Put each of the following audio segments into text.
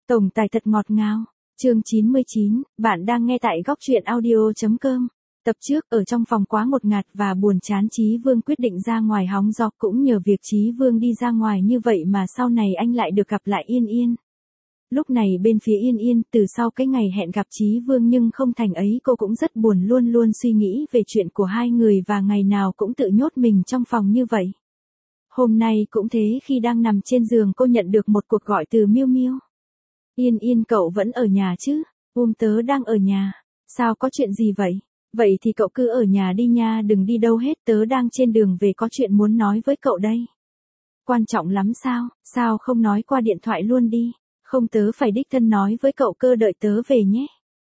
Tổng tài thật ngọt ngào. Chương 99, bạn đang nghe tại góc truyện audio.com. Tập trước, ở trong phòng quá ngột ngạt và buồn chán, Chí Vương quyết định ra ngoài hóng gió. Cũng nhờ việc Chí Vương đi ra ngoài như vậy mà sau này anh lại được gặp lại Yên Yên. Lúc này bên phía Yên Yên, từ sau cái ngày hẹn gặp Chí Vương nhưng không thành ấy, cô cũng rất buồn, luôn luôn suy nghĩ về chuyện của hai người và ngày nào cũng tự nhốt mình trong phòng như vậy. Hôm nay cũng thế, khi đang nằm trên giường cô nhận được một cuộc gọi từ Miu Miu. Yên Yên, cậu vẫn ở nhà chứ? Tớ đang ở nhà. Sao, có chuyện gì vậy? Vậy thì cậu cứ ở nhà đi nha, đừng đi đâu hết, tớ đang trên đường về, có chuyện muốn nói với cậu đây. Quan trọng lắm sao? Sao không nói qua điện thoại luôn đi? Không, tớ phải đích thân nói với cậu cơ, đợi tớ về nhé.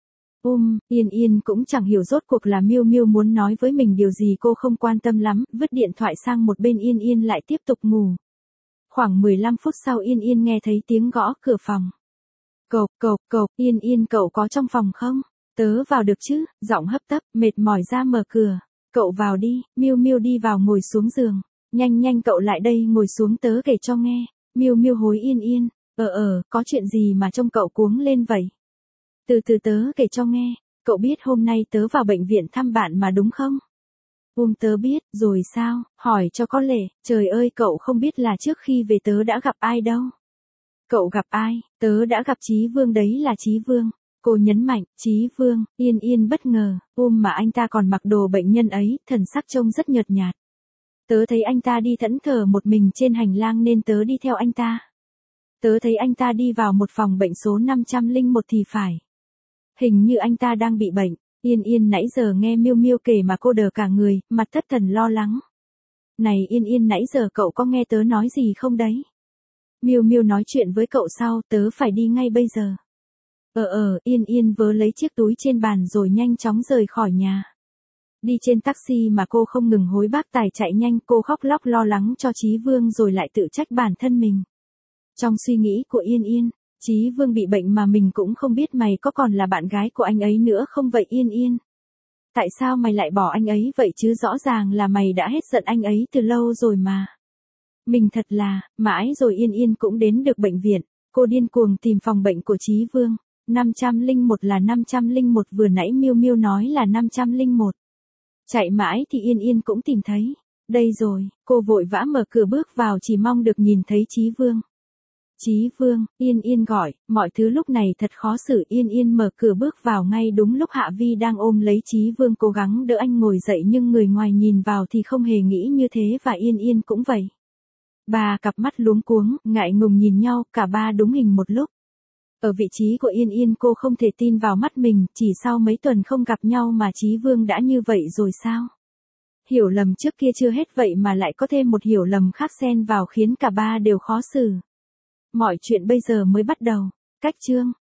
Yên Yên cũng chẳng hiểu rốt cuộc là Miu Miu muốn nói với mình điều gì, cô không quan tâm lắm, vứt điện thoại sang một bên, Yên Yên lại tiếp tục ngủ. Khoảng 15 phút sau, Yên Yên nghe thấy tiếng gõ cửa phòng. Cộc, Yên Yên, cậu có trong phòng không? Tớ vào được chứ? Giọng hấp tấp, mệt mỏi ra mở cửa. Cậu vào đi. Miu Miu đi vào, ngồi xuống giường. Nhanh cậu lại đây, ngồi xuống, tớ kể cho nghe. Miu Miu hối Yên Yên. Có chuyện gì mà trông cậu cuống lên vậy? Từ từ tớ kể cho nghe. Cậu biết hôm nay tớ vào bệnh viện thăm bạn mà đúng không? Tớ biết, rồi sao? Hỏi cho có lệ. Trời ơi, cậu không biết là trước khi về tớ đã gặp ai đâu. Cậu gặp ai? Tớ đã gặp Chí Vương, đấy là Chí Vương. Cô nhấn mạnh, Chí Vương. Yên Yên bất ngờ, mà anh ta còn mặc đồ bệnh nhân ấy, thần sắc trông rất nhợt nhạt. Tớ thấy anh ta đi thẫn thờ một mình trên hành lang nên tớ đi theo anh ta. Tớ thấy anh ta đi vào một phòng bệnh số 501 thì phải. Hình như anh ta đang bị bệnh. Yên Yên nãy giờ nghe Miu Miu kể mà cô đờ cả người, mặt thất thần lo lắng. Này Yên Yên, nãy giờ cậu có nghe tớ nói gì không đấy? Miu Miu nói chuyện với cậu sau, tớ phải đi ngay bây giờ. Yên Yên vớ lấy chiếc túi trên bàn rồi nhanh chóng rời khỏi nhà. Đi trên taxi mà cô không ngừng hối bác tài chạy nhanh, cô khóc lóc lo lắng cho Chí Vương rồi lại tự trách bản thân mình. Trong suy nghĩ của Yên Yên, Chí Vương bị bệnh mà mình cũng không biết, mày có còn là bạn gái của anh ấy nữa không vậy Yên Yên? Tại sao mày lại bỏ anh ấy vậy chứ, rõ ràng là mày đã hết giận anh ấy từ lâu rồi mà. Mình thật là, mãi rồi Yên Yên cũng đến được bệnh viện, cô điên cuồng tìm phòng bệnh của Chí Vương. 501 là 501, vừa nãy Miu Miu nói là 501. Chạy mãi thì Yên Yên cũng tìm thấy. Đây rồi, cô vội vã mở cửa bước vào, chỉ mong được nhìn thấy Chí Vương. Chí Vương, Yên Yên gọi, mọi thứ lúc này thật khó xử. Yên Yên mở cửa bước vào ngay đúng lúc Hạ Vi đang ôm lấy Chí Vương cố gắng đỡ anh ngồi dậy, nhưng người ngoài nhìn vào thì không hề nghĩ như thế và Yên Yên cũng vậy. Ba cặp mắt luống cuống, ngại ngùng nhìn nhau, cả ba đúng hình một lúc. Ở vị trí của Yên Yên, cô không thể tin vào mắt mình, chỉ sau mấy tuần không gặp nhau mà Chí Vương đã như vậy rồi sao? Hiểu lầm trước kia chưa hết vậy mà lại có thêm một hiểu lầm khác xen vào khiến cả ba đều khó xử. Mọi chuyện bây giờ mới bắt đầu. Cách chương